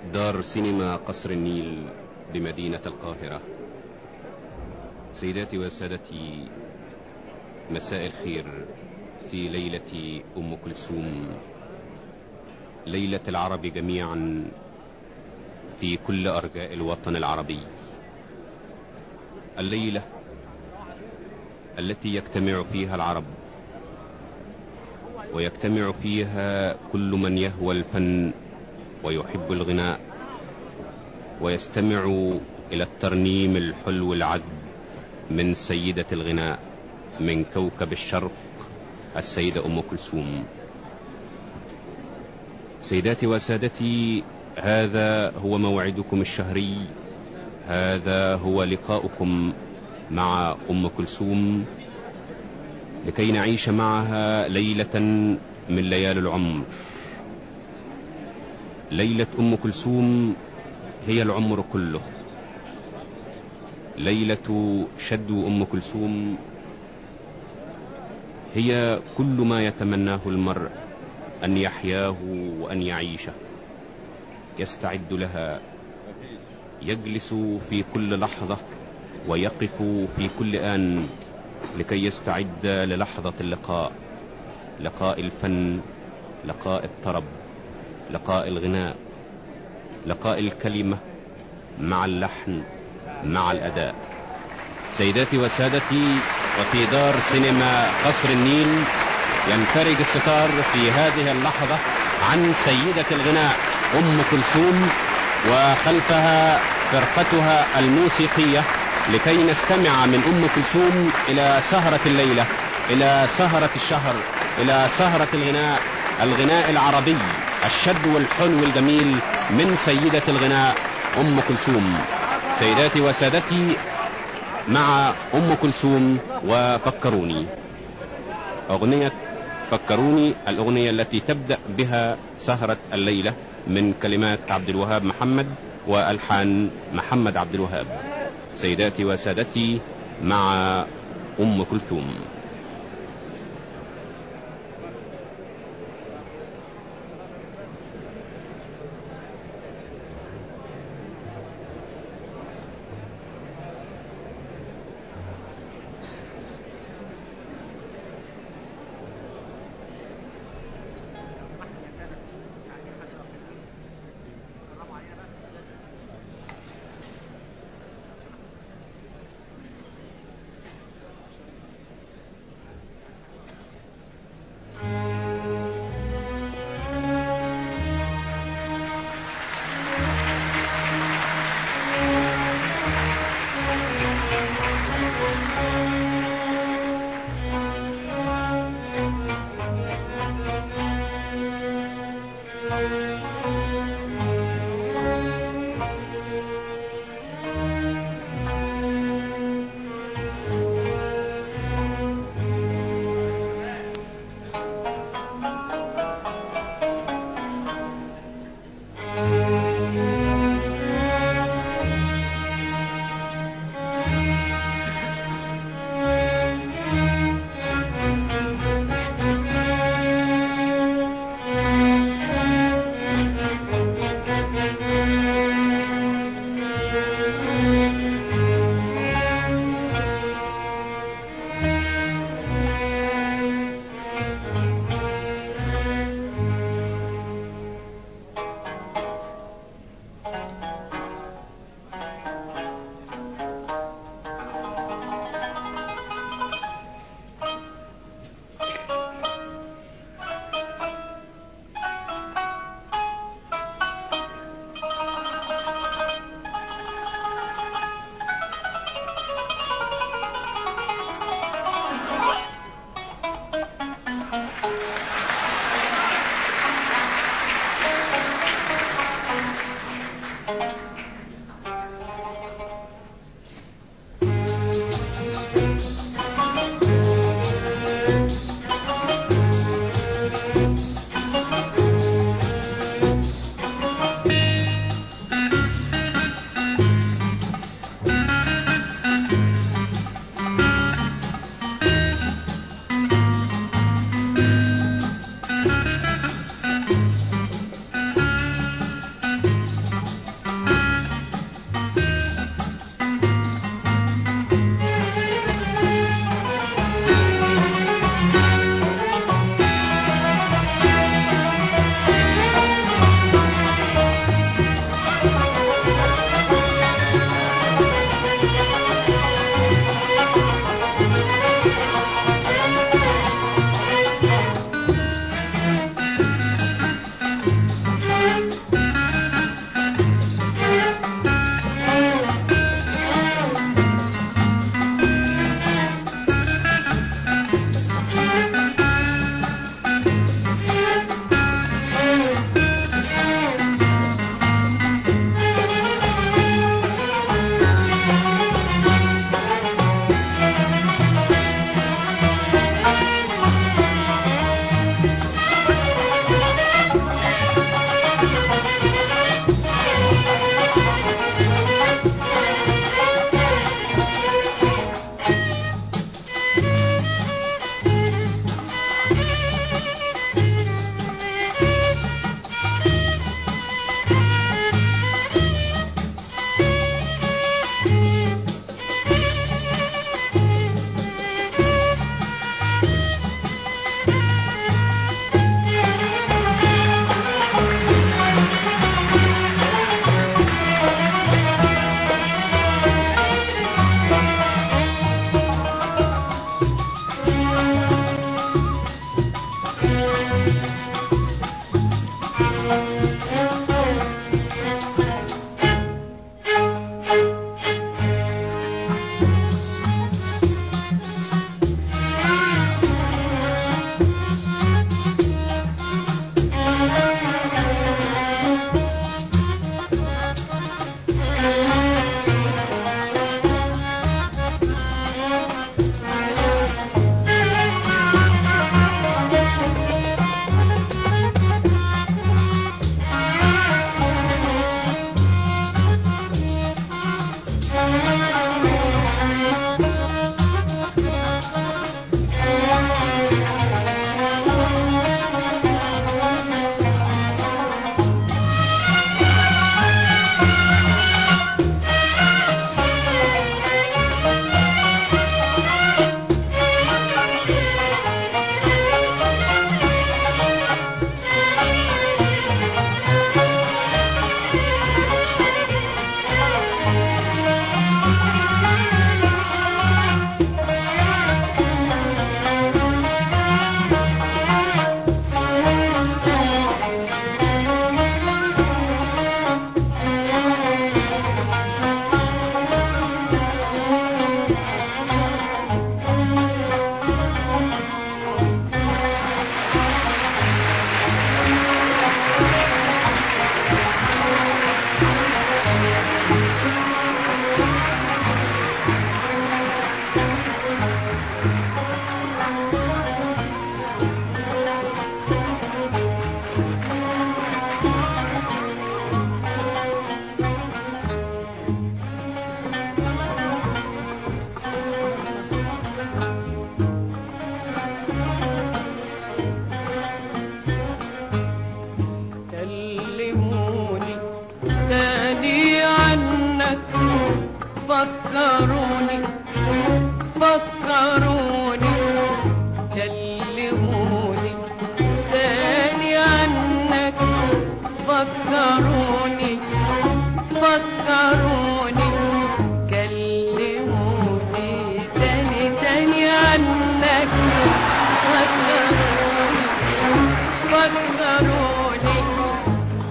دار سينما قصر النيل بمدينة القاهرة. سيداتي وسادتي، مساء الخير في ليلة أم كلثوم، ليلة العرب جميعا في كل أرجاء الوطن العربي، الليلة التي يجتمع فيها العرب ويجتمع فيها كل من يهوى الفن ويحب الغناء ويستمع إلى الترنيم الحلو العذب من سيدة الغناء، من كوكب الشرق السيدة أم كلثوم. سيداتي وسادتي، هذا هو موعدكم الشهري، هذا هو لقاؤكم مع أم كلثوم، لكي نعيش معها ليلة من ليالي العمر. ليلة أم كلثوم هي العمر كله، ليلة شدو أم كلثوم هي كل ما يتمناه المرء أن يحياه وأن يعيشه، يستعد لها، يجلس في كل لحظة ويقف في كل آن لكي يستعد للحظة اللقاء، لقاء الفن، لقاء الطرب، لقاء الغناء، لقاء الكلمة مع اللحن مع الأداء. سيداتي وسادتي، وفي دار سينما قصر النيل ينفرج الستار في هذه اللحظة عن سيدة الغناء أم كلثوم، وخلفها فرقتها الموسيقية، لكي نستمع من أم كلثوم إلى سهرة الليلة، إلى سهرة الشهر، إلى سهرة الغناء العربي الشد والحلو الجميل من سيدة الغناء أم كلثوم. سيداتي وسادتي، مع أم كلثوم وفكروني، أغنية فكروني، الأغنية التي تبدأ بها سهرة الليلة، من كلمات عبد الوهاب محمد وألحان محمد عبد الوهاب. سيداتي وسادتي، مع أم كلثوم.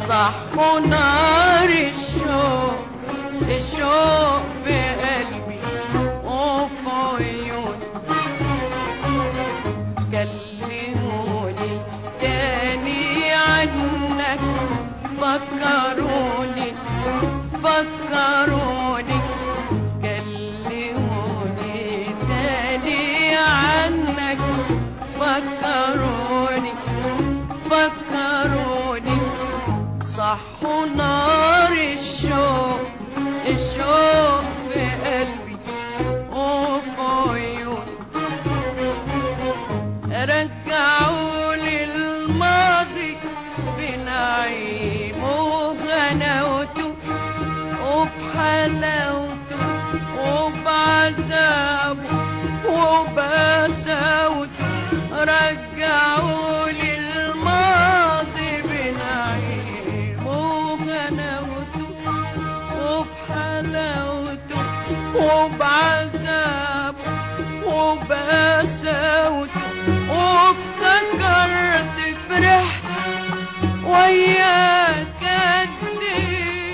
صحوا نار الشوق الشوق في قلبي وفي عيوني كلموني تاني عنك فكروني فكروني كلموني تاني عنك فكروني فكروني صحوا نار الشوق الشوق في قلبي وفي عيوني رجعوا للماضي بنعيم وغناوته وبحلاوته وبعذابه وبساوته رجعوا للماضي بنعيم وغناوته وبحلاوته وبعذابه وبساوته وافتكرت فرحت وياك قد ايه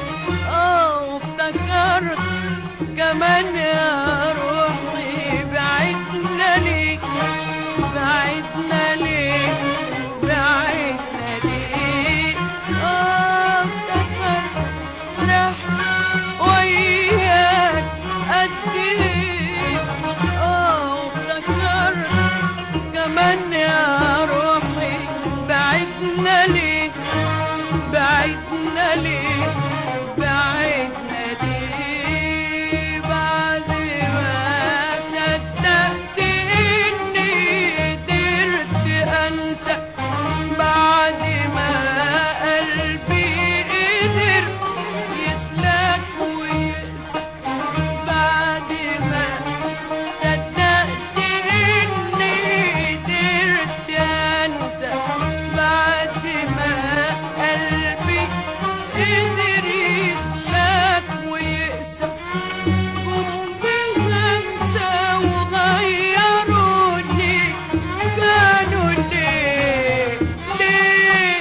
وافتكرت كمان يا روحي بعدنا ليك بعدنا ليك بعدنا ليك افتكرت فرحت وياك قد ايه افتكرت كمان يا روحي بعدنا ليك بعدنا ليك بعدنا ليك بعد ما صدقت اني قدرت انسى بعد ما قلبي قدر يسلك ويقسى بعد ما صدقت اني قدرت انسى بعد ما قلبي قدر يسلك ويقسى قم بهمسة وغيروني كانوا ليه ليه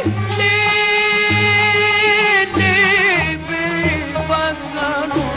ليه ليه بيفكروني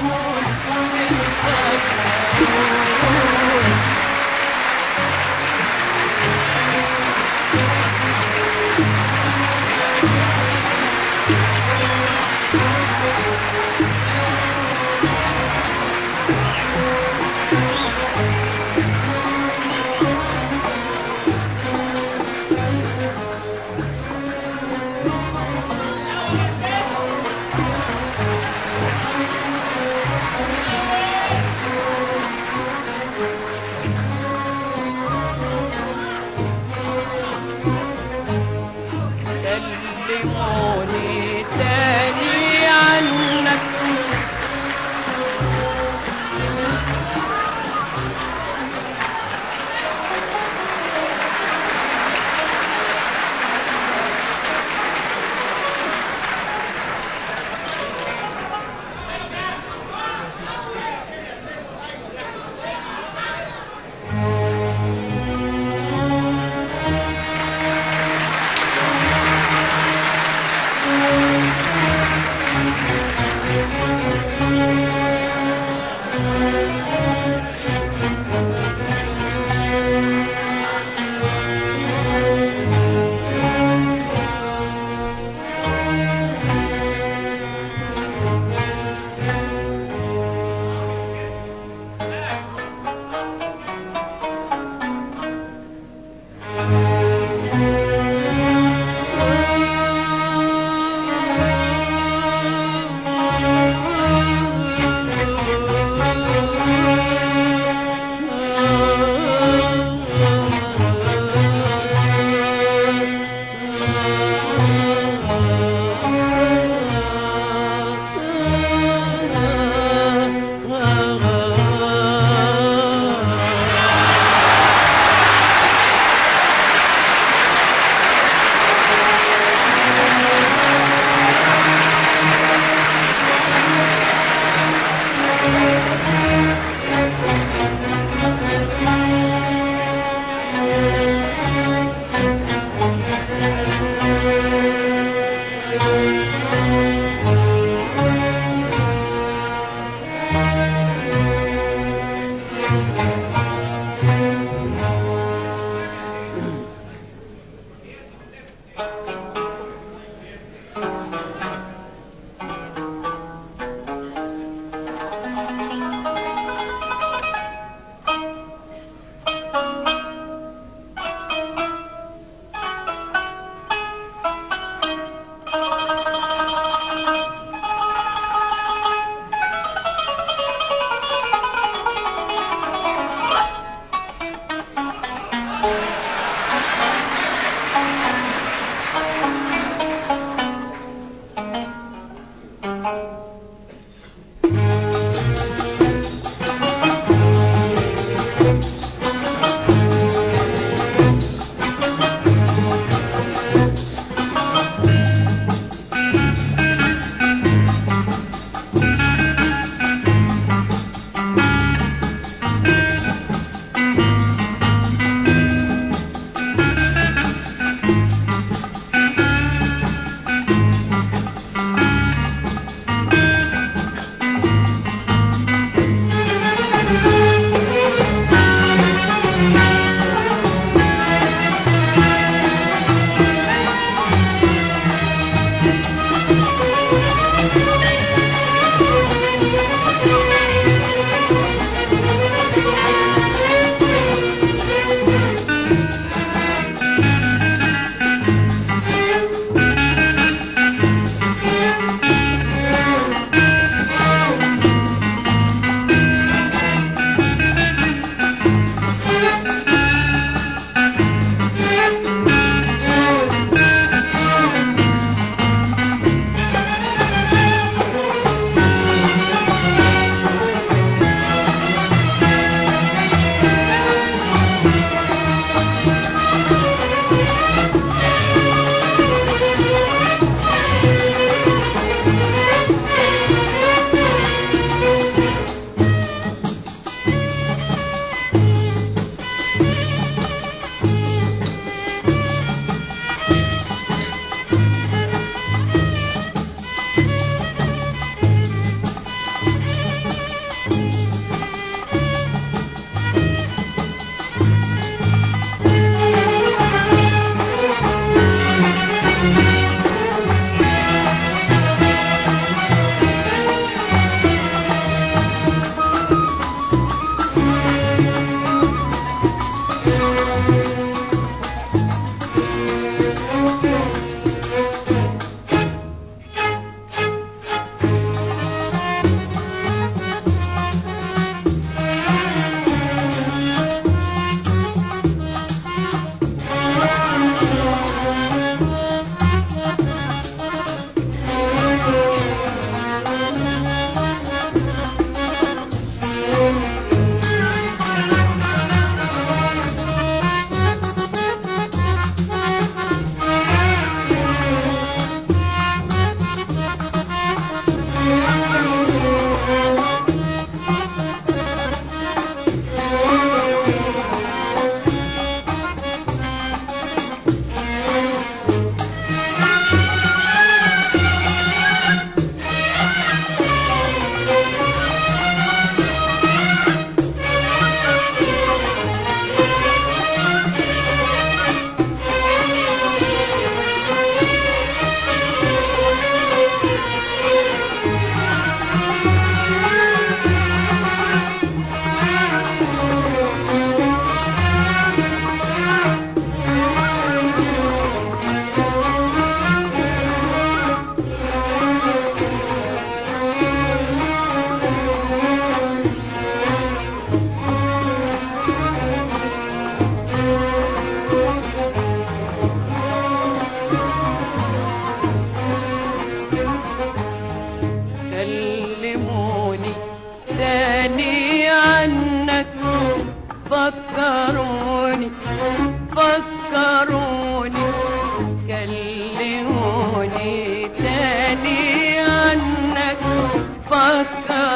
كلموني تاني عنك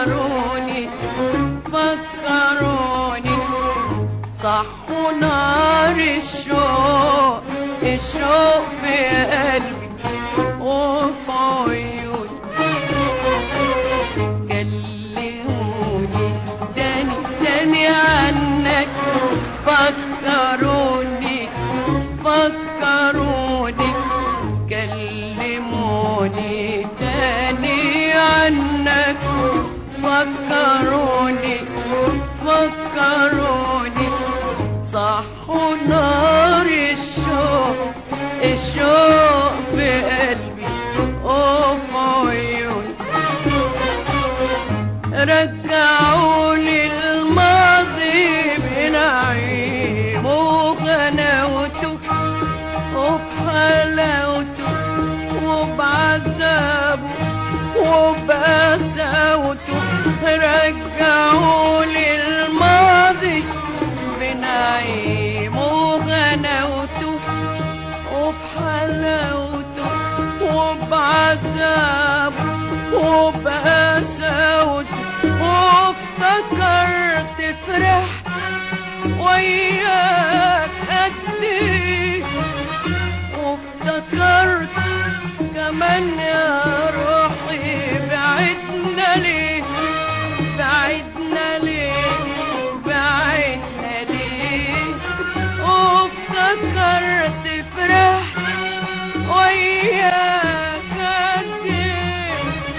فكروني فكروني صحوا نار الشوق الشوق في قلبي وفي عيوني كلموني تاني تاني عنك فكروني فكروني كلموني تاني عنك فكروني فكروني صحوا نار الشوق الشوق في قلبي وفي عيوني رجعوني الماضي بنعيم وغناوته وبحلاوته وبعذابه وبقساوته رجعوني الماضي بنعيم وغناوته وبحلاوته وبعذابه وبقساوته وافتكرت فرحت وياك قد ايه وافتكرت كمان يا روحي بعدنا ليه بعدنا ليه بعدنا ليه وافتكرت فرحت وياك قد ايه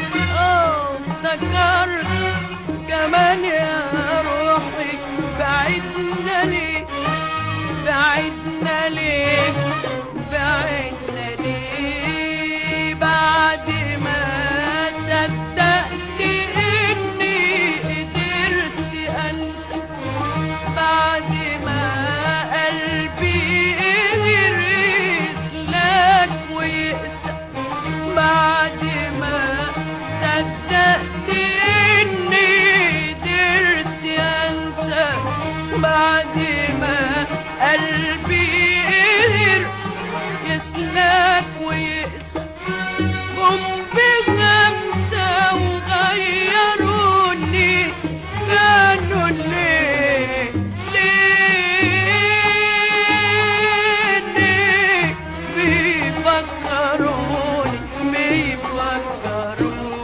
افتكرت كمان يا روحي بعدنا ليه بعدنا ليه بعدنا ليه بعد ما صدقت اني قدرت انسى بعد ما قلبي قدر يسلك ويقسى بعد ما صدقت اني قدرت انسى بعد ما قلبي قدر يسلك ويقسى قم بخمسة وغيروني كانوا ليه ليه بيفكروني بيفكروني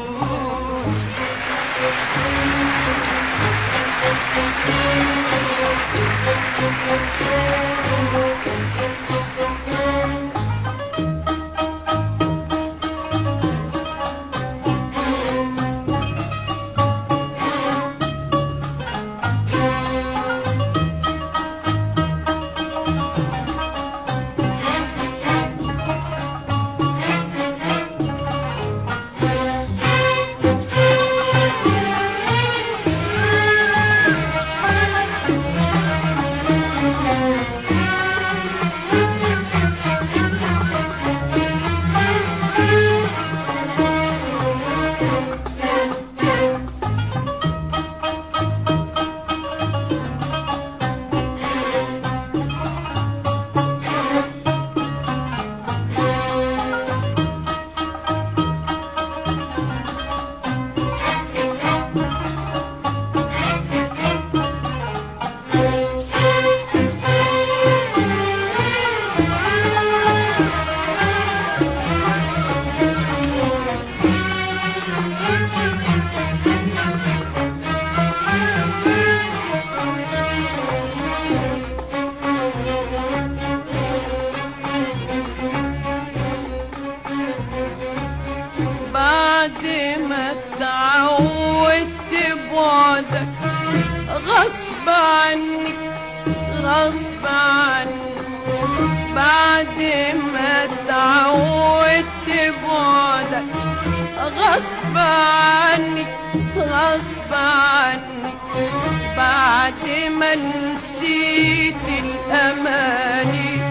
بعد ما اتعودت بعدك غصب عني غصب عني بعد ما اتعودت بعدك غصب عني غصب عني بعد ما نسيت الأماني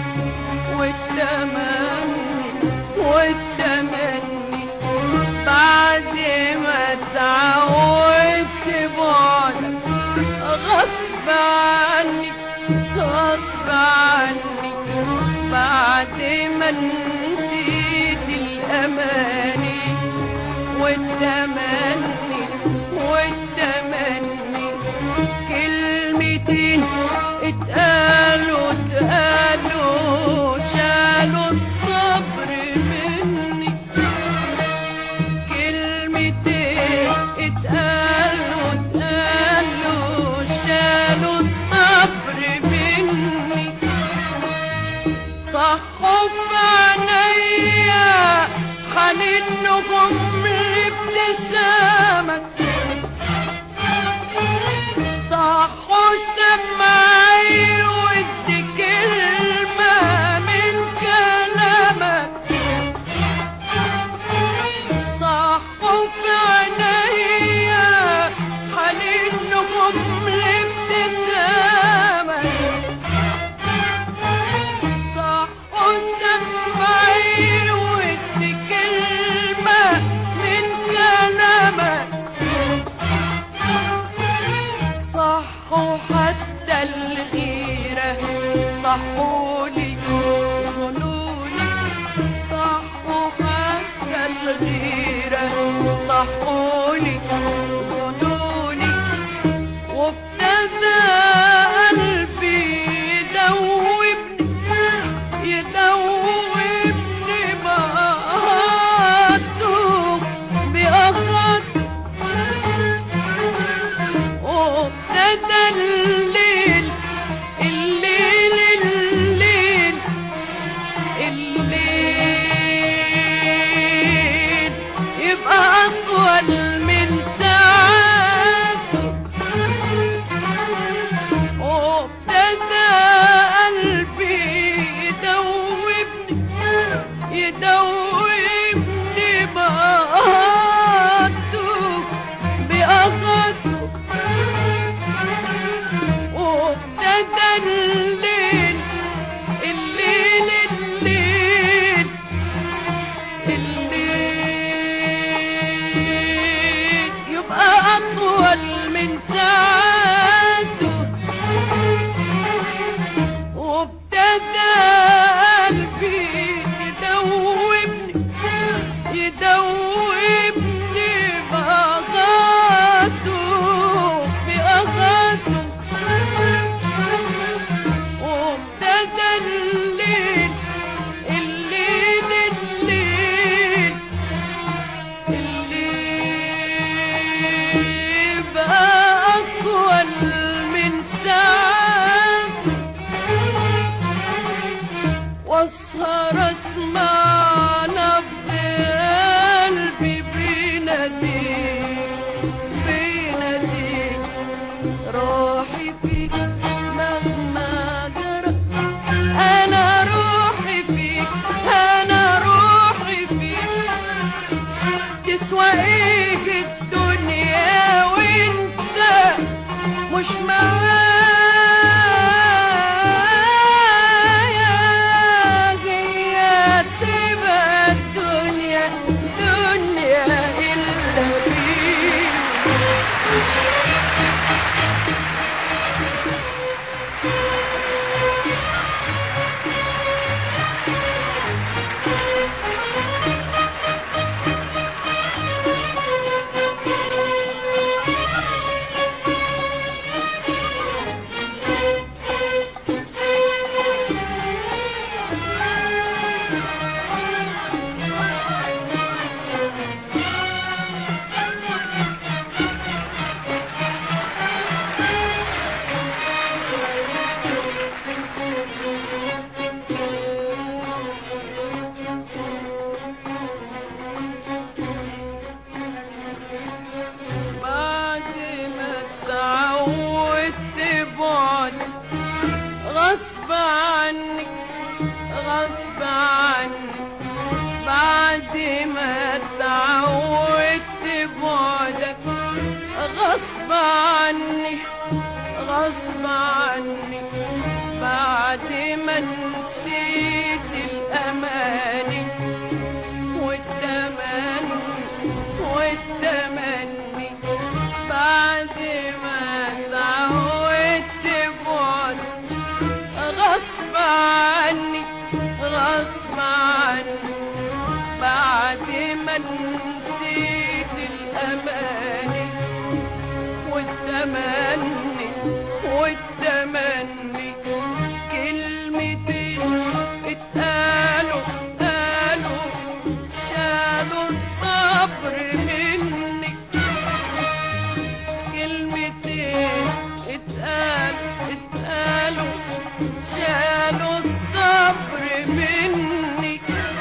والتمني والتمني بعد ما اتعودت بعدك غصب عني غصب عني بعد ما نسيت الأماني والتمني غيرة صحولي ظنوني وابتدى قلبي يدوبني بقاته بأخط وابتدى الليل يبقى أطول من ساعاته وابتدى قلبي يدوبني بأخطه وابتدى الليل يبقى أطول من ساعاته وابتدى قلبي يدوبني بأغاته وابتدى الليل بقى أطول من ساعاته واسهر اسمع نبض قلبي بيناديك روحي فيك مهما جرى انا روحي فيك تسوى ايه الدنيا وانت مش معايا هي تبقى الدنيا إلا بيك غصب عني بعد ما اتعودت بعدك غصب عني بعد ما نسيت الأماني والتمني بعد ما اتعودت بعدك غصب عني بعد ما نسيت الأماني والتمني كلمتين اتقالوا شالوا الصبر مني كلمتين اتقالوا شالوا الصبر مني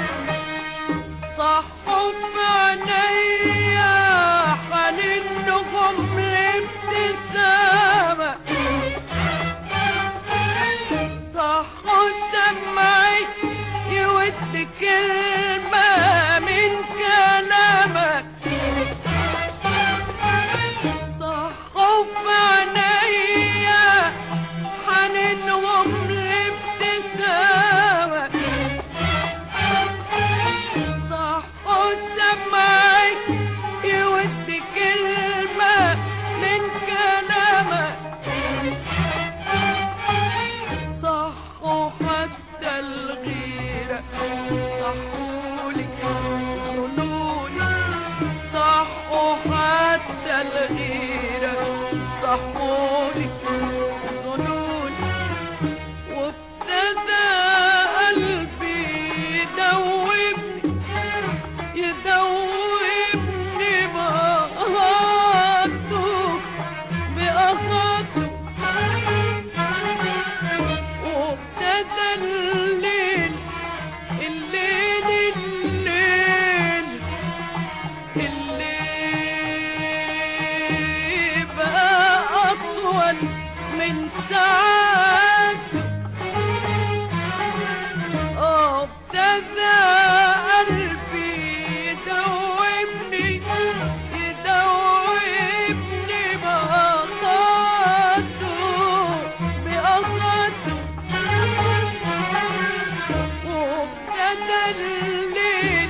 صحوا بعينيا حنينهم لابتسامة صحوا سمعي يود كلمة من كلامك صحوا بعينيا حنينهم لابتسامة صحوا سمعي يود كلمة من كلامك صحوني ظنوني وابتدى قلبي يدوبني بأخاطه وابتدى الليل بقى أطول من ساعات. ابتدى قلبي يدوبني بأخاطه وابتدى الليل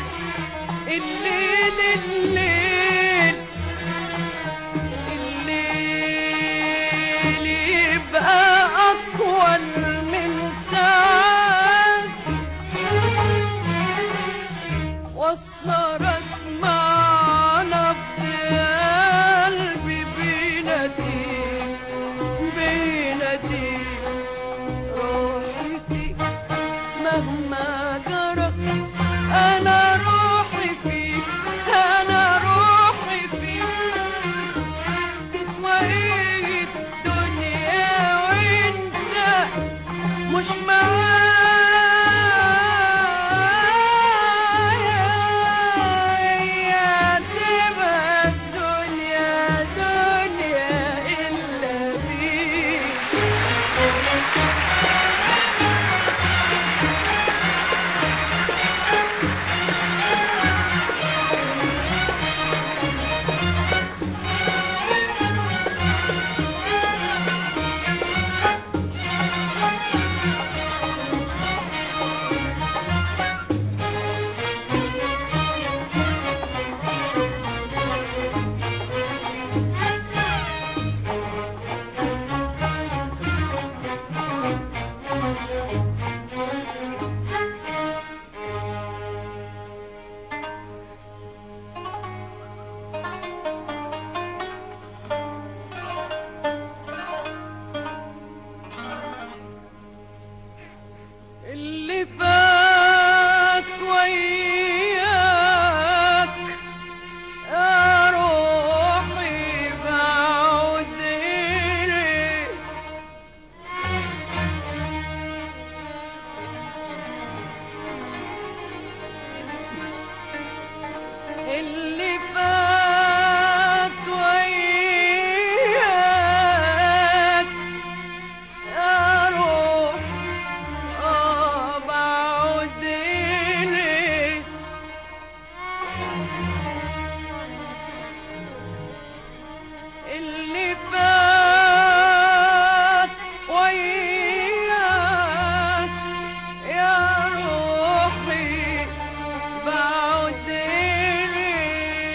يبقى أطول من ساعات. واسهر اسمع نبض قلبي بينادي روحي فيك مهما جرى. أنا روحي فيك تسوى إيه الدنيا وانت مش معايا. تبقى الدنيا إلا بيك. اللي فات وياك يا روحي بعود إليك. اللي فات وياك يا روح بعود إليك. اللي فات وياك يا روحي بعود إليك.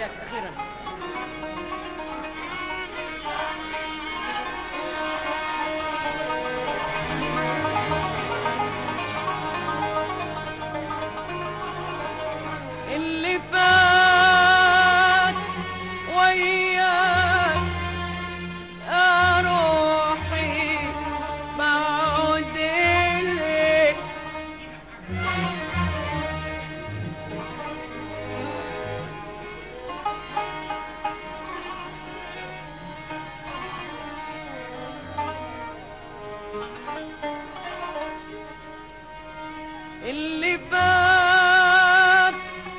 رجعت أخيرا. اللي فات وياك يا روحي بعود إليك. اللي فات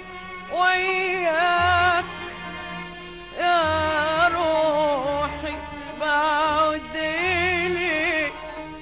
وياك يا روحي بعود إليك.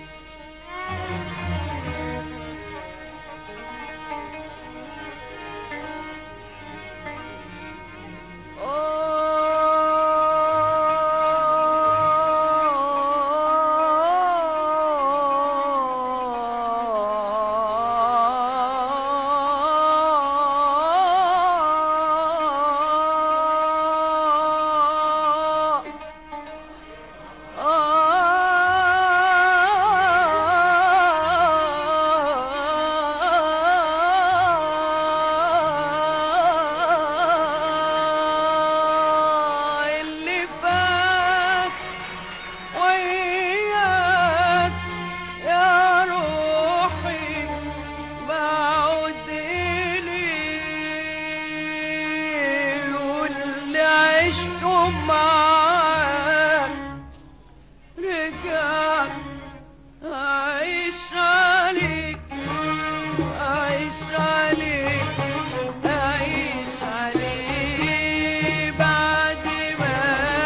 اللي فات وياك يا روحي بعود إليك. واللي عشته معاك رجعت أعيش عليك، أعيش عليك، أعيش عليك. بعد ما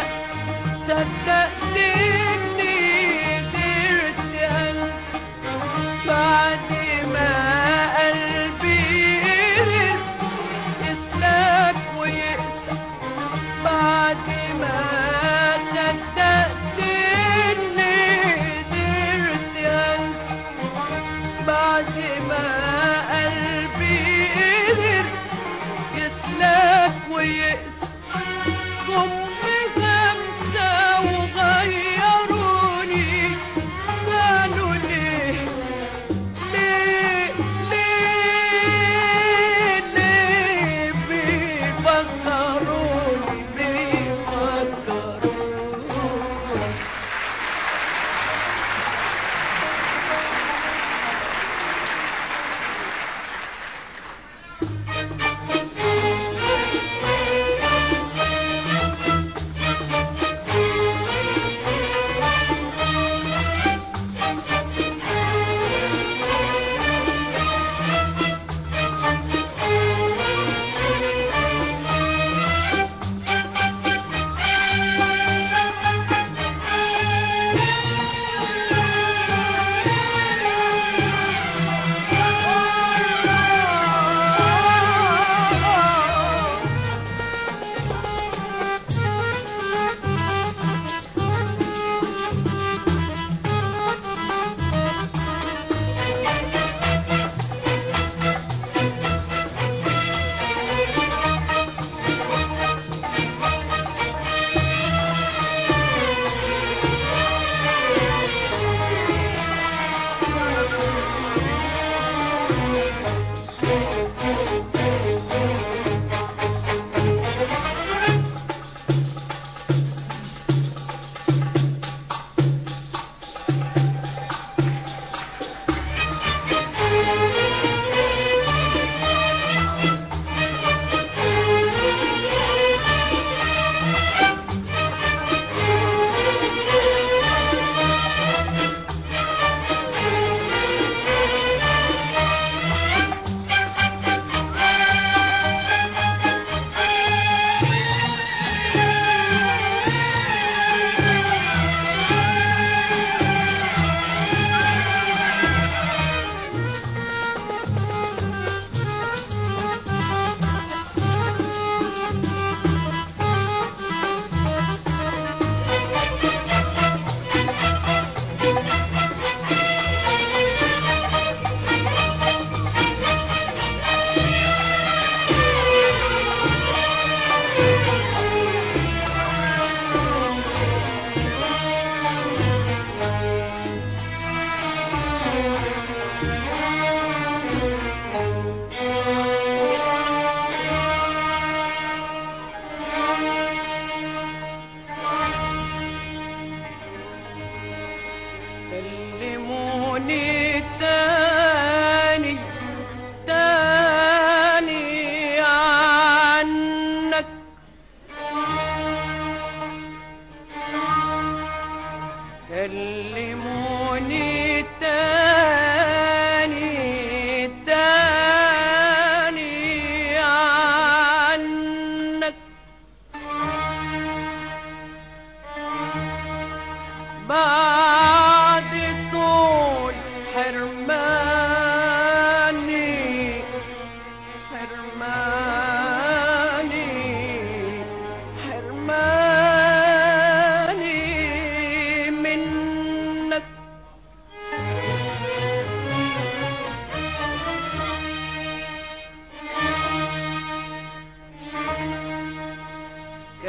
صدقت إني قدرت أنسى، بعد ما قلبي قدر يسلك ويقسى، بعد ما صدقت إني قدرت أنسى، بعد ما قلبي قدر يسلك ويقسى. جم بغمسة وغيروني، قالوا ليه ليه ليه ليه بيفكروني بيفكروني.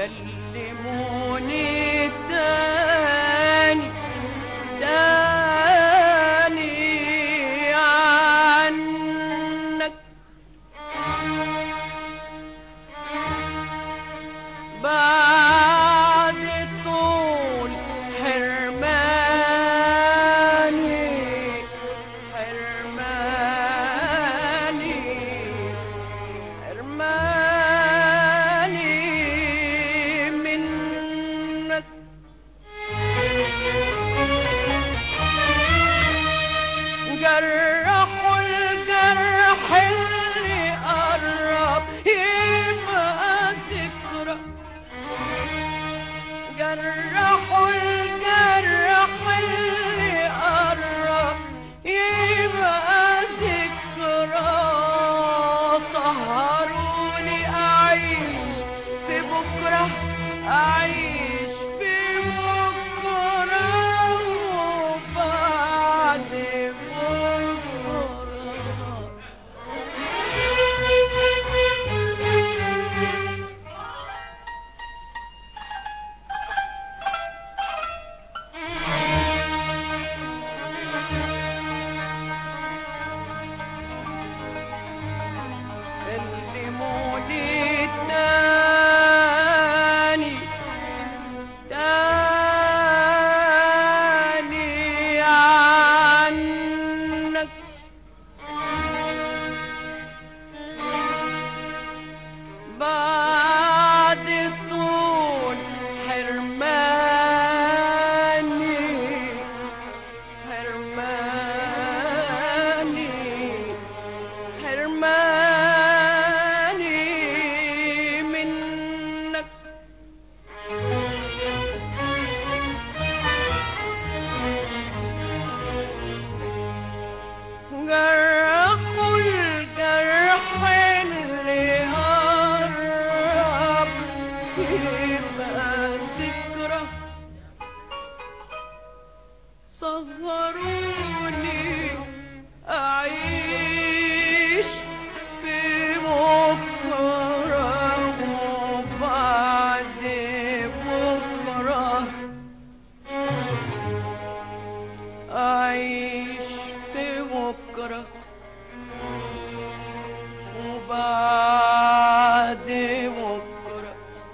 كلموني تاني تاني عنك بعد طول حرماني حرماني حرماني منك جرحوا الجرح اللي قرب يبقى ذكرى جرحوا الجرح اللي قرب يبقى ذكرى سهروني أعيش في بكرة أعيش في بكرة وبعد بكرة كلموني تاني تاني عنك بعد طول حرماني حرماني حرماني منك جرحوا الجرح اللي قرب يبقى ذكرى صغروني أعيش في بكرة وبعد بكرة أعيش في بكرة وبعد بكرة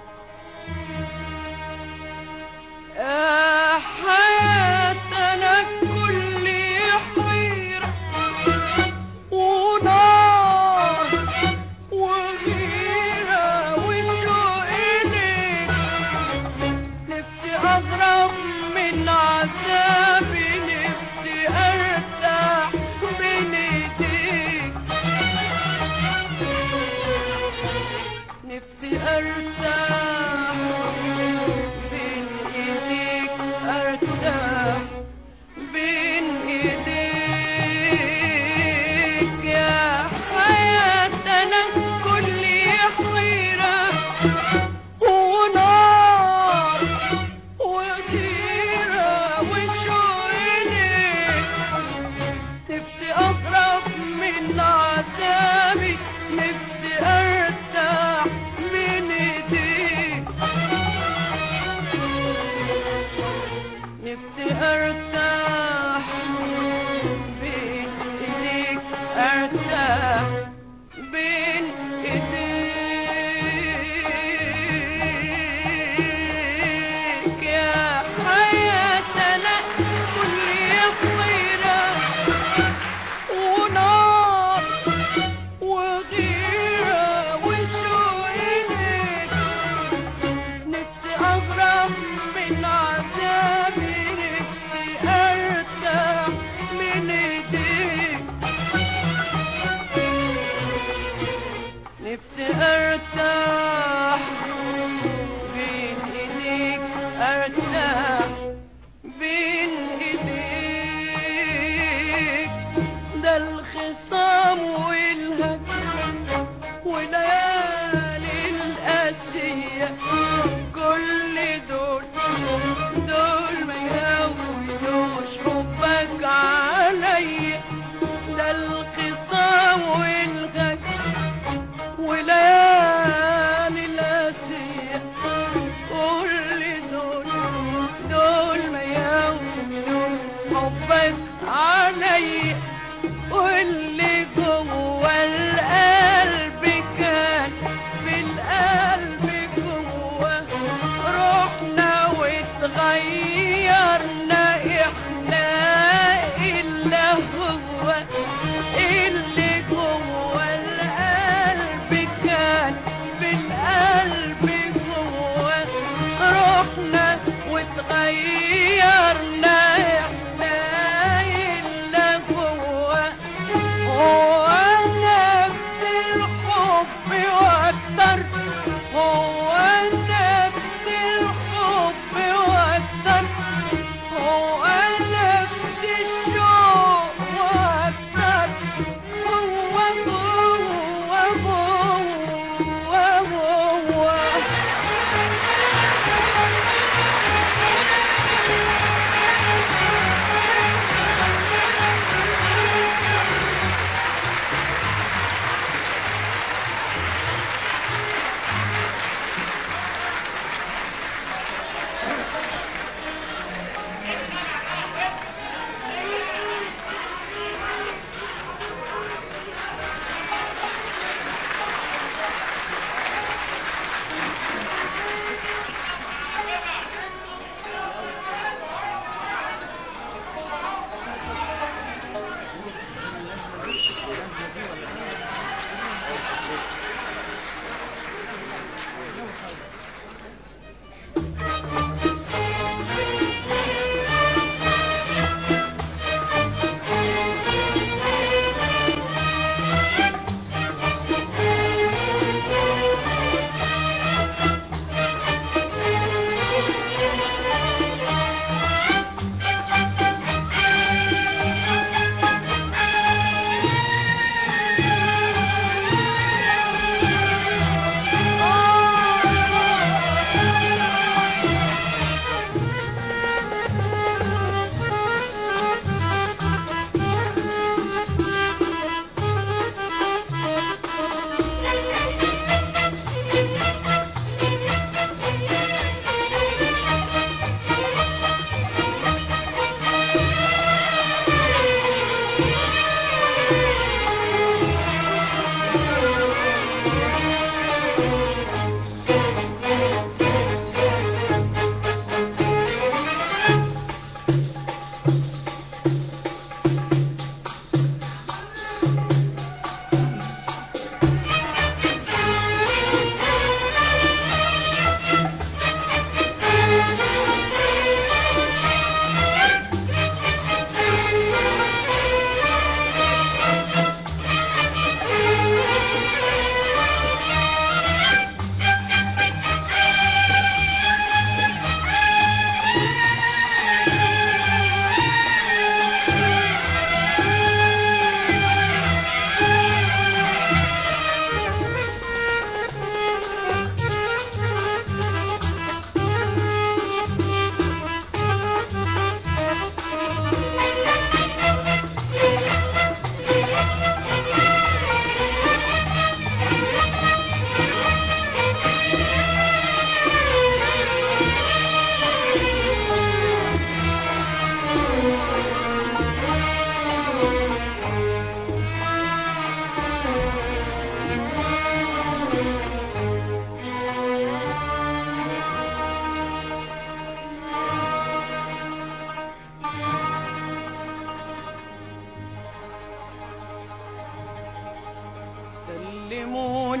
يا حياتنا كل حيرة ونار وغيرة وشوق إليك نفسي أغرب من عذابي نفسي أرتاح بين إيديك نفسي أرتاح بين إيديك أرتاح بين إيديك يا حياتنا كل حيرة ونار وغيرة وشوق إليك نفسي أقرب من عذابي نفسي أرتاح من إيديك نفسي أرتاح بين إيديك أرتاح بين إيديك يا حياتنا كل حيرة ونار وغيرة وشوق إليك نفسي أغرب من عذابي نفسي أرتاح من إيديك نفسي أرتاح بين إيديك أرتاح بين إيديك ده الخصام والهجر وليالي القاسية كل دول ما يهونوش حبك عليا ده الخصام والهجر وليالي القاسية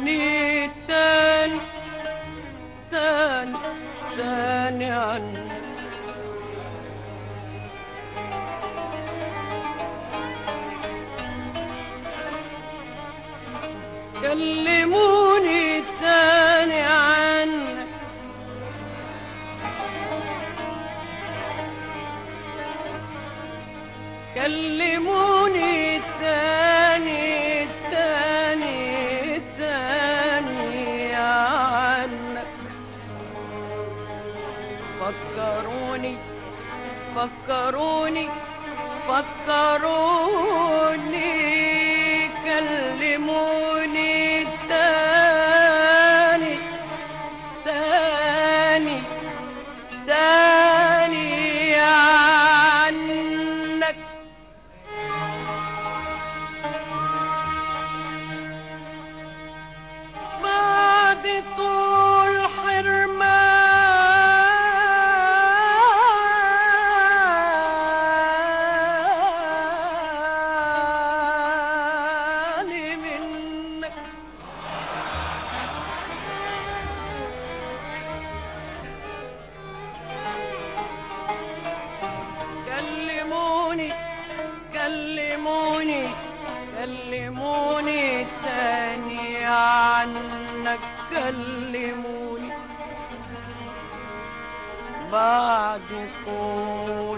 كلموني تاني تاني تاني عنك كلموني تاني عنك كلموني تاني تاني تاني عنك فكروني فكروني فكروني كلموني تاني تاني تاني عنك بعد طول حرماني منك كلموني كلموني كلموني تاني عنك كلموني بعد طول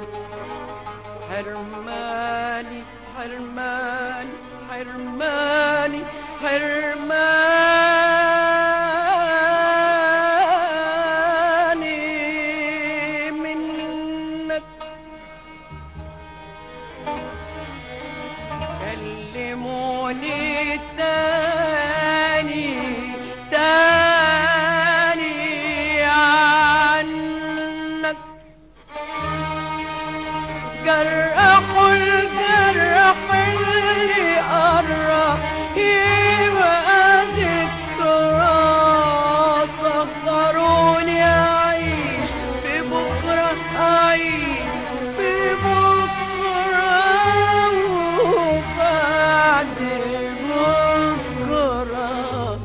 حرماني حرماني حرماني حرماني منك كلموني تاني تاني عنك جرحوا الجرح اللي قرب يبقى ذكرى صغروني أعيش في بكرة أعيش في بكرة وبعد بكرة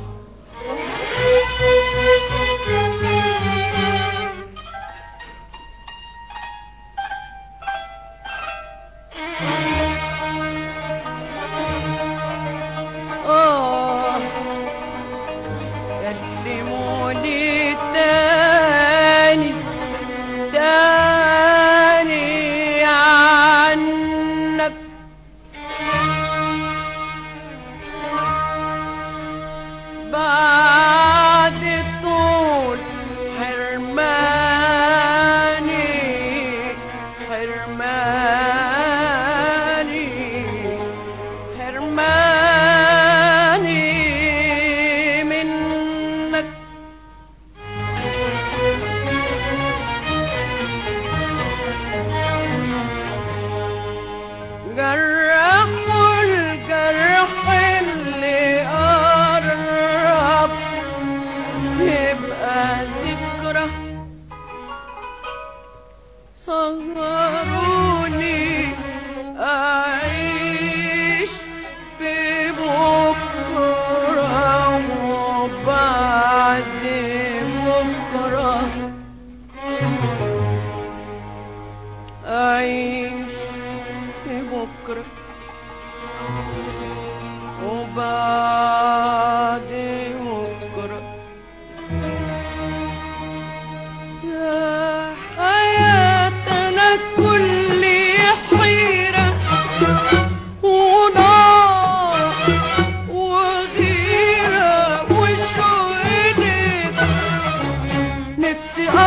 كلموني تاني تاني عنك بعد طول حرماني حرماني حرماني منك جرحوا الجرح اللي قرب يبقى ذكرى صغروني أعيش في بكرة وبعد بكرة أعيش في بكرة وبعد بكرة يا حياتنا كل حيرة ونار وغيرة وشوقك نفسي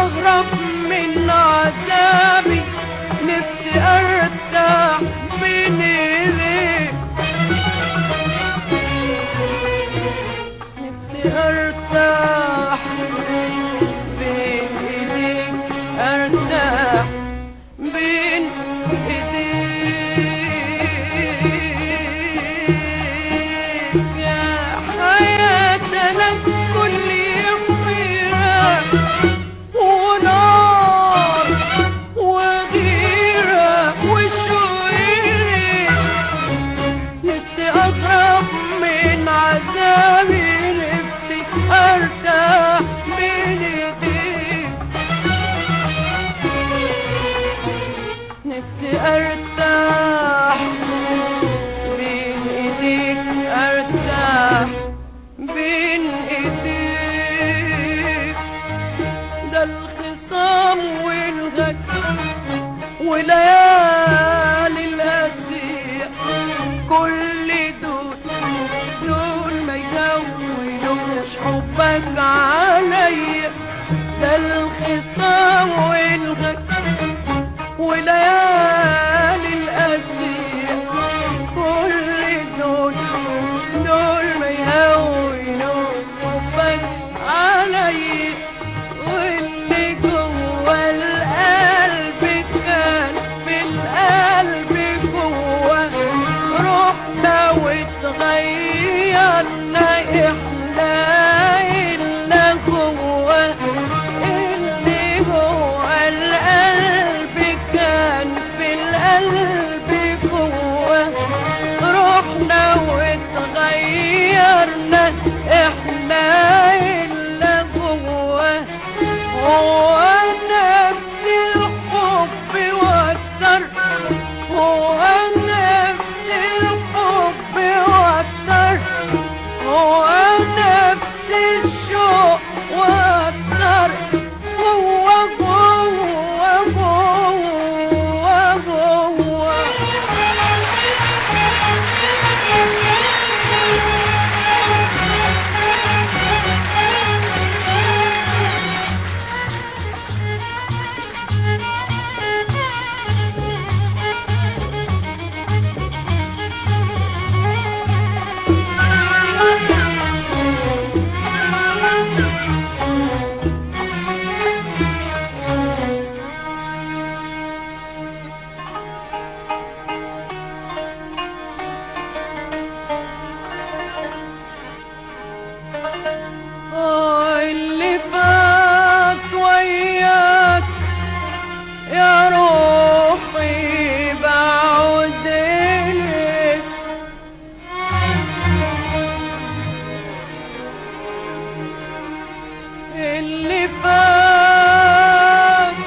الخصام والغد وليالي القاسية، كل دول ما يهونوش حبك عليا. ده الخصام والغد وليالي القاسية، كل دول ما يهونوش حبك عليا. واللي جوا القلب كان في القلب جوا، رحنا واتغيرنا احنا اللي جوا. اللي جوا القلب كان في القلب جوا، رحنا واتغيرنا احنا اللي جوا. هو نفس الحب واكتر، هو نفس الحب واكتر، هو نفس الشوق واكتر. هو جوا جوا اللي فات وياك يا روحي بعود لك. اللي فات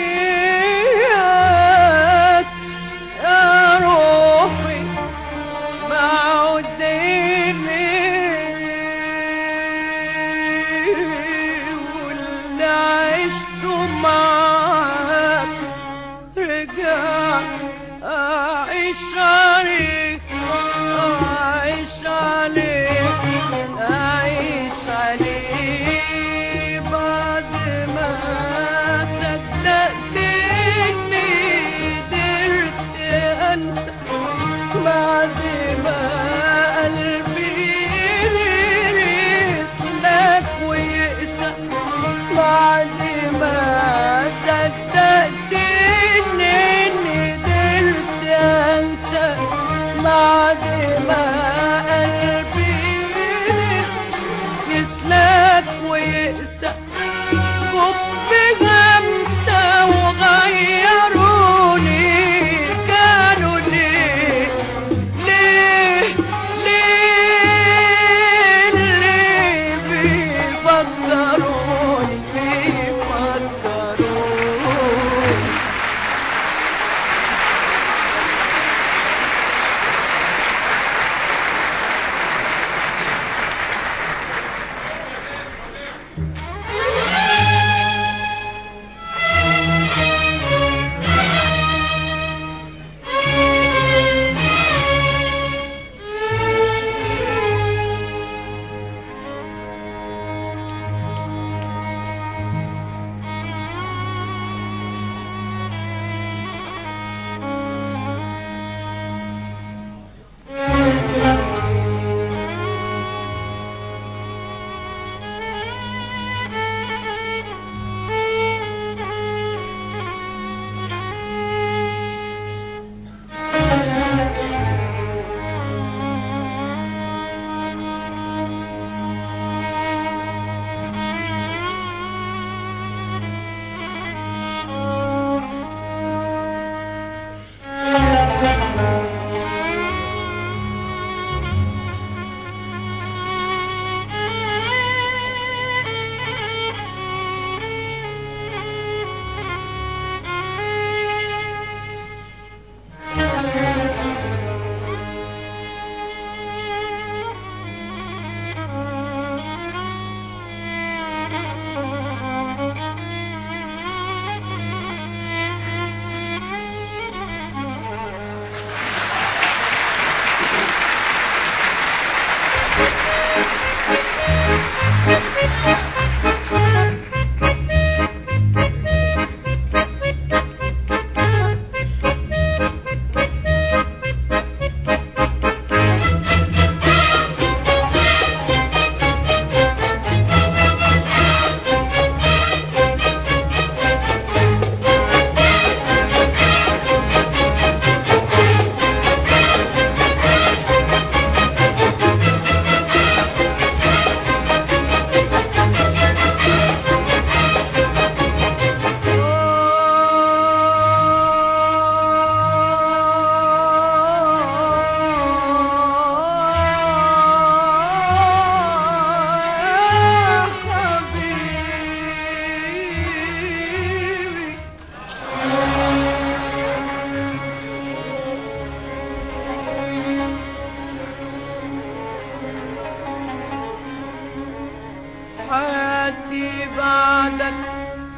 وياك يا روحي بعود لك، واللي عشته معاك رجع أعيش عليك، أعيش عليك، أعيش عليك. بعد ما صدقت إني قدرت أنسى، بعد ما قلبي يسلك ويقسى، بعد ما صدقت إني قدرت أنسى، بعد ما قلبي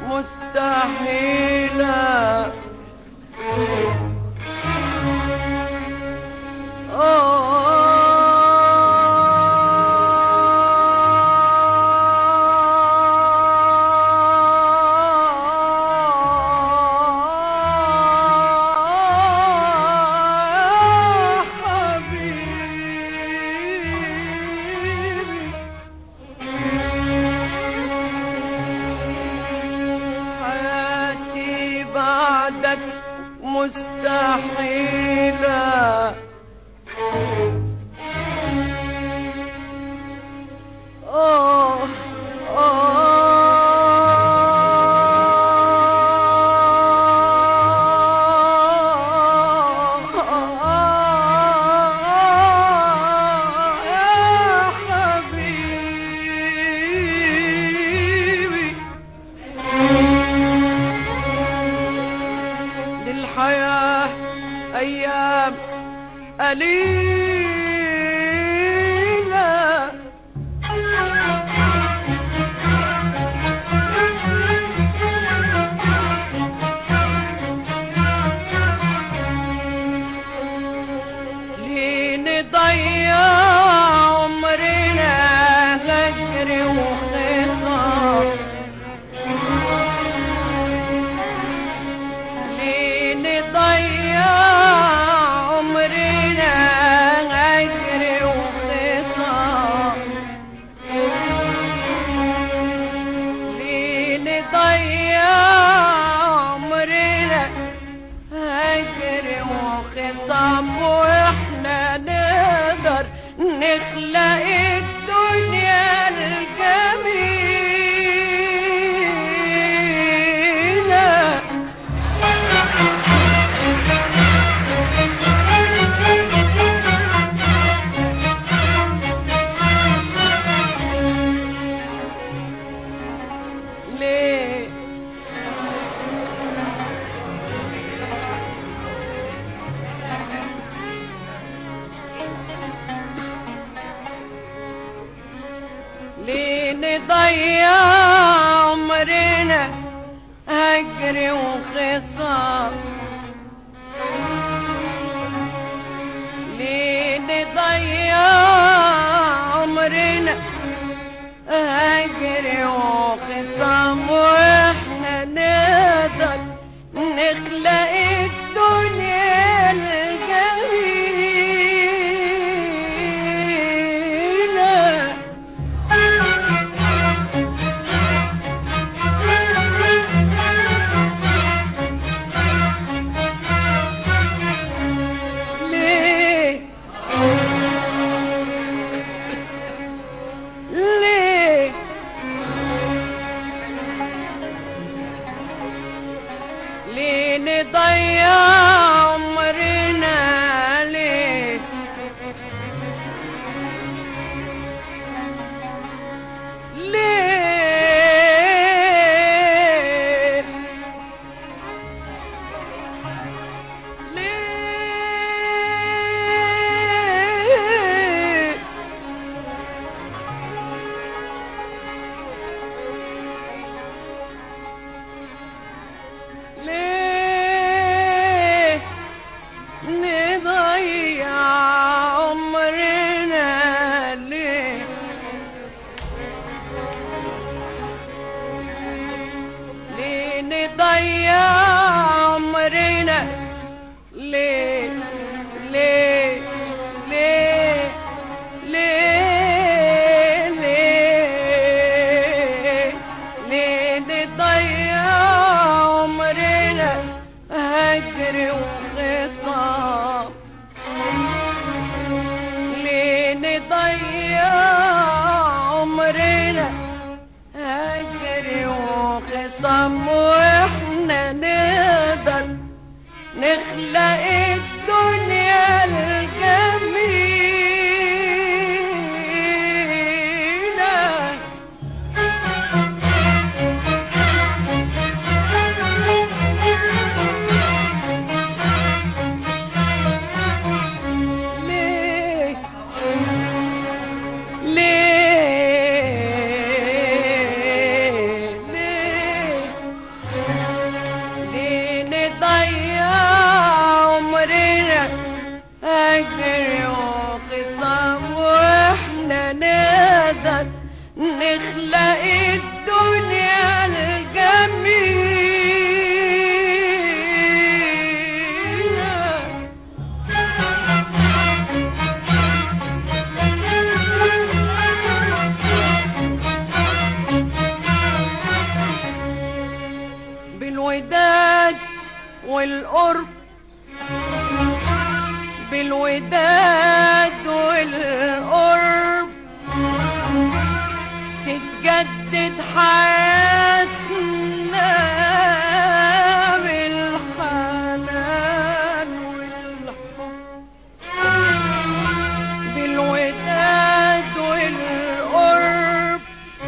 مستحيلة. حياتي بعدك مستحيلة. للحياة أيام قليلة. ليه نضيع عمرنا هجر وخصام؟ ليه نضيع عمرنا هجر وخصام؟ ليه نضيع عمرنا هجر وخصام واحنا نقدر نخلق الدنيا الجميلة؟ ليه ليه نضيع عمرنا هجر وخصام؟ ليه نضيع عمرنا هجر وخصام واحنا نقدر نخلق الدنيا الجميلة؟ ليه ليه ليه نضيع عمرنا؟ ليه ليه ليه ليه نضيع عمرنا؟ ليه ليه نضيع عمرنا؟ ليه ليه ليه ليه ليه ليه نضيع عمرنا هجر وخصام؟ ليه نضيع عمرنا هجر وخصام واحنا نقدر نخلق الدنيا الجميلة؟ ليه ليه ليه بالوداد والقرب، بالوداد والقرب تتجدد حياتنا بالحنان والحب. بالوداد والقرب،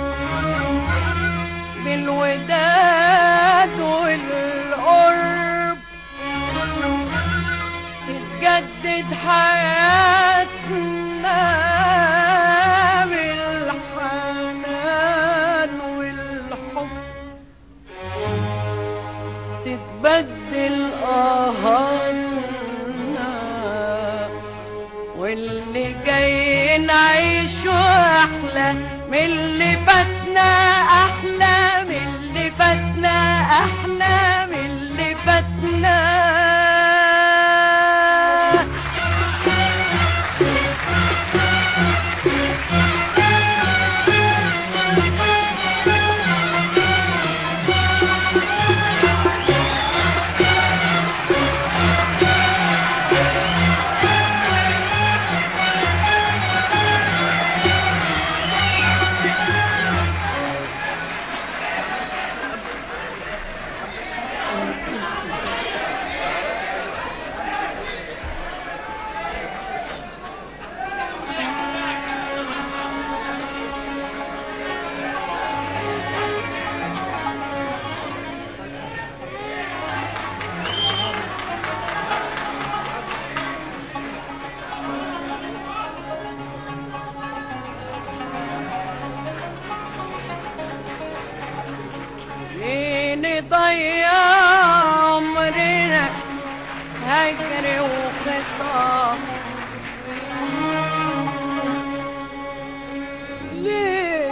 بالوداد والقرب تتجدد حياتنا بالحنان والحب. تتبدل آهاتنا واللي جاي نعيشه أحلى من اللي فاتنا، أحلى من اللي فاتنا، أحلى من اللي فاتنا. نضيع عمرنا هجر وخصام، ليه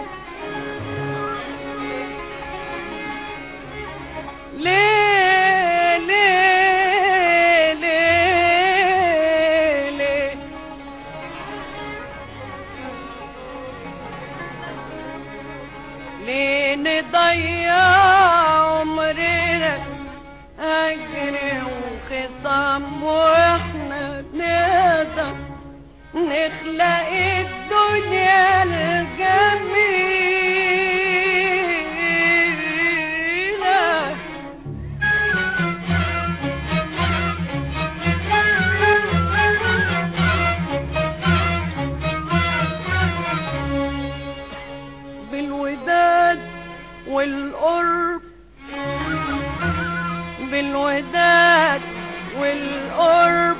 ليه ليه ليه ليه ليه نضيع عمرنا هجر وخصام واحنا نقدر نخلق الدنيا الجميلة. بالوداد والقرب، بالوداد والقرب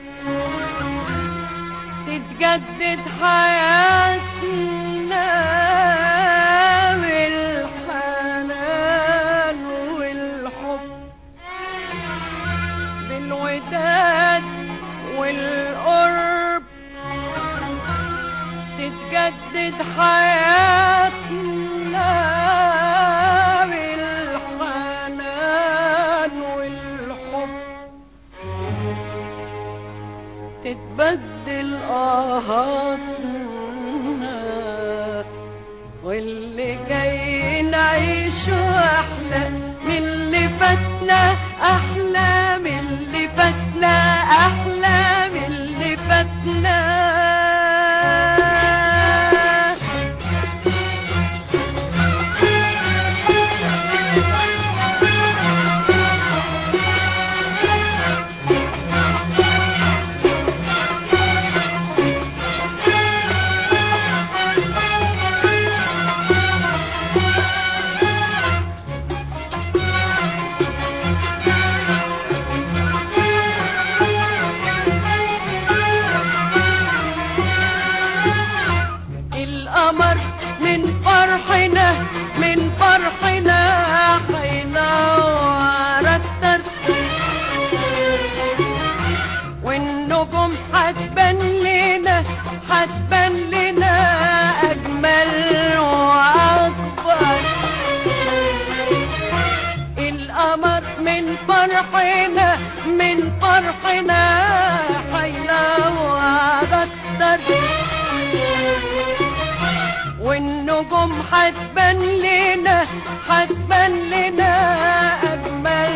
تتجدد حياتنا بالحنان والحب. بالوداد والقرب تتجدد حياتنا بالحنان والحب. تتبدل آهاتنا واللي جاي نعيشه أحلى من اللي فاتنا، أحلى من اللي فاتنا، أحلى من اللي فاتنا. والنجوم حتبان لنا، حتبان لنا أجمل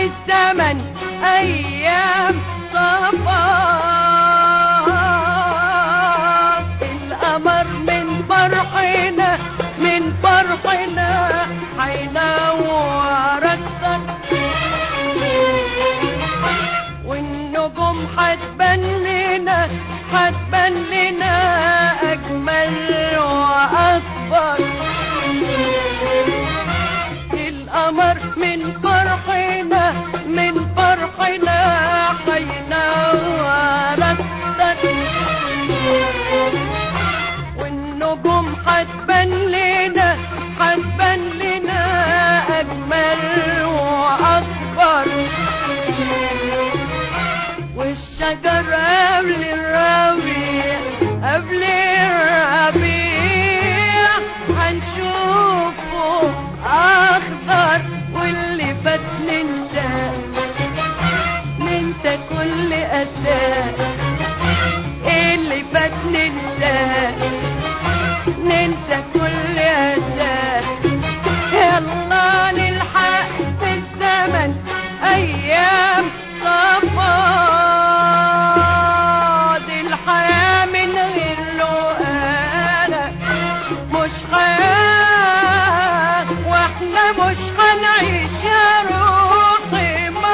الزمن أيام صفاء. القمر من فرحنا من فرحنا هينور أكتر، والنجوم هتبان لنا هتبان لنا أجمل وأكبر. القمر من فرحنا من فرحنا هينور أكتر، والنجوم هتبان لنا هتبان لنا أجمل وأكبر. والشجر قبل الربيع قبل الربيع هنشوفه أخضر، واللي فات ننسى ننسى كل أسى. اللي فات ننسى ننسى كل أسى. يلا نلحق في الزمن أيام صفاء. دي الحياة من غير لقانا مش حياة، واحنا مش هنعيش يا روحي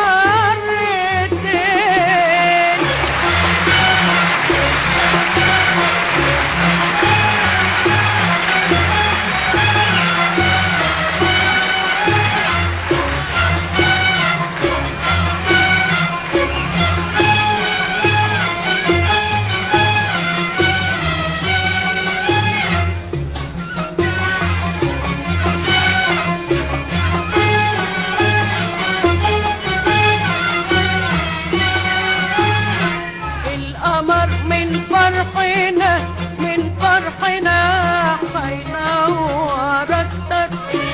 مرتين. القمر من فرحنا من فرحنا هينور أكتر،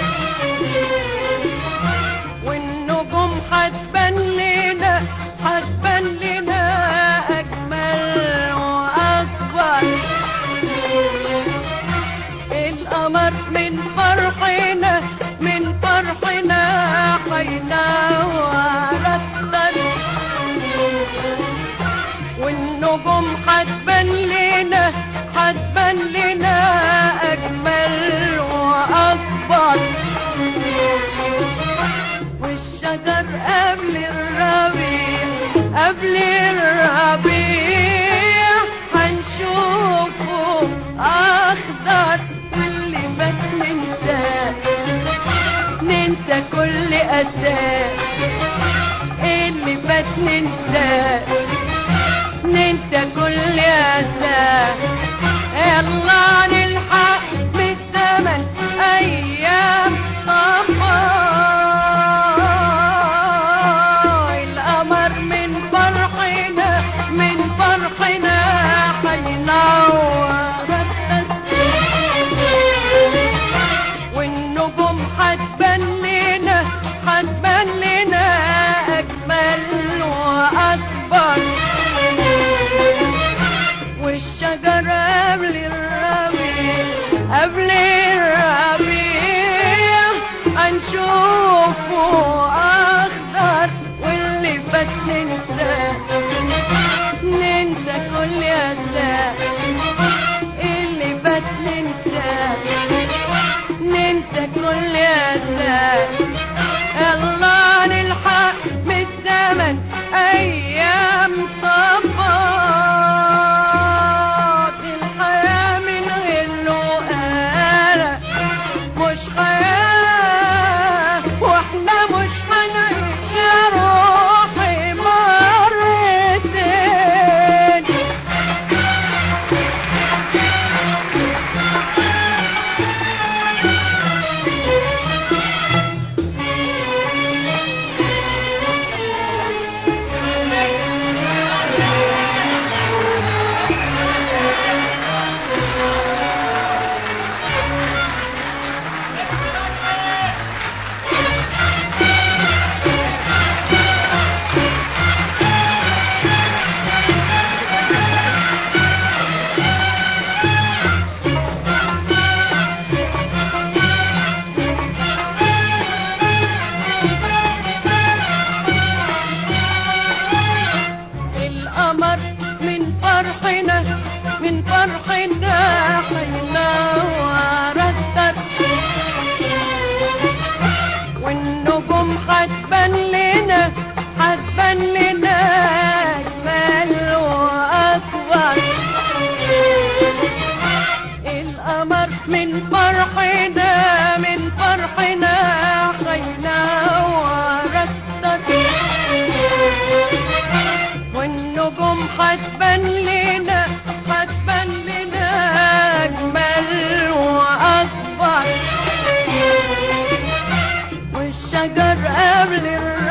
والنجوم هتبان لنا هتبان لنا أجمل وأكبر. القمر من فرحنا من فرحنا هينور أكتر، والنجوم هتبان لنا هتبان لنا أجمل وأكبر. والشجر قبل الربيع قبل الربيع هنشوفه أخضر، واللي فات ننسى ننسى كل أسى. اللي فات ننسى ننسى كل أسى. يلا نلحق بالزمن أيام صفاء. القمر من فرحنا من فرحنا هينور أكتر، والنجوم هتبان لنا هتبان لنا أجمل وأكبر. والشجر قبل الربيع قبل الربيع هنشوفه أخضر، واللي فات ننسى ننسى كل أسى. اللي فات ننسى ننسى كل أسى. يلا نلحق بالزمن أيام صفاء. دي الحياة من غير لقانا مش حياة، واحنا مش هنعيش يا روحي مرتين. والنجوم هتبان لنا أجمل وأكبر. القمر من فرحنا هينور أكتر، والنجوم هتبان لنا أجمل وأكبر. والشجر قبل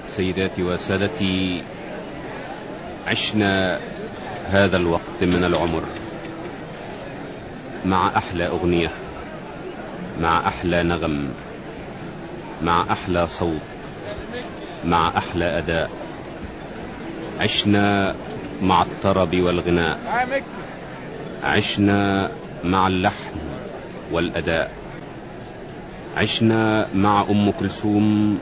سيداتي وسادتي، عشنا هذا الوقت من العمر مع أحلى أغنية، مع أحلى نغم، مع أحلى صوت، مع أحلى أداء. عشنا مع الطرب والغناء، عشنا مع اللحن والأداء، عشنا مع أم كلثوم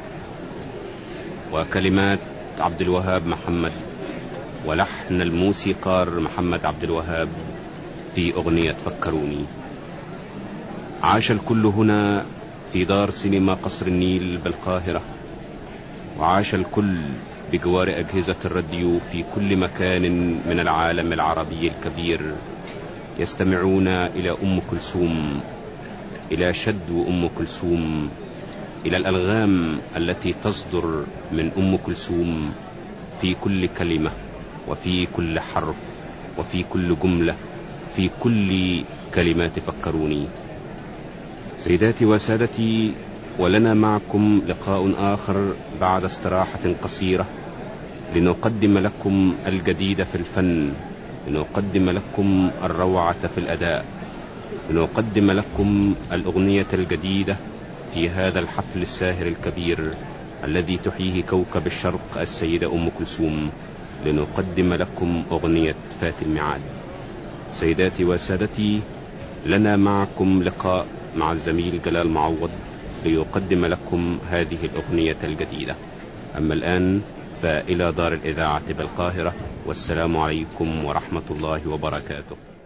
وكلمات عبد الوهاب محمد ولحن الموسيقار محمد عبد الوهاب في أغنية فكروني. عاش الكل هنا في دار سينما قصر النيل بالقاهرة، وعاش الكل بجوار أجهزة الراديو في كل مكان من العالم العربي الكبير، يستمعون إلى أم كلثوم، إلى شدو أم كلثوم، إلى الألغام التي تصدر من أم كلثوم في كل كلمة وفي كل حرف وفي كل جملة، في كل كلمات فكروني. سيداتي وسادتي، ولنا معكم لقاء آخر بعد استراحة قصيرة لنقدم لكم الجديد في الفن، لنقدم لكم الروعة في الأداء، لنقدم لكم الأغنية الجديدة في هذا الحفل الساهر الكبير الذي تحييه كوكب الشرق السيدة أم كلثوم. لنقدم لكم أغنية فات الميعاد. سيداتي وسادتي، لنا معكم لقاء مع الزميل جلال معوض ليقدم لكم هذه الأغنية الجديدة. أما الآن فإلى دار الإذاعة بالقاهرة، والسلام عليكم ورحمة الله وبركاته.